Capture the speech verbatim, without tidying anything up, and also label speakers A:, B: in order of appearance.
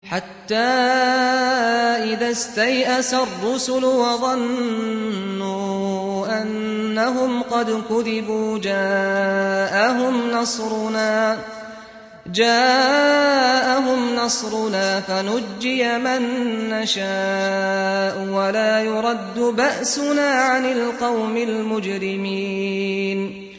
A: حتى إذا استيأس الرسل وظنوا أنهم قد كذبوا جاءهم نصرنا جاءهم نصرنا فنجي من نشاء ولا يرد بأسنا عن القوم المجرمين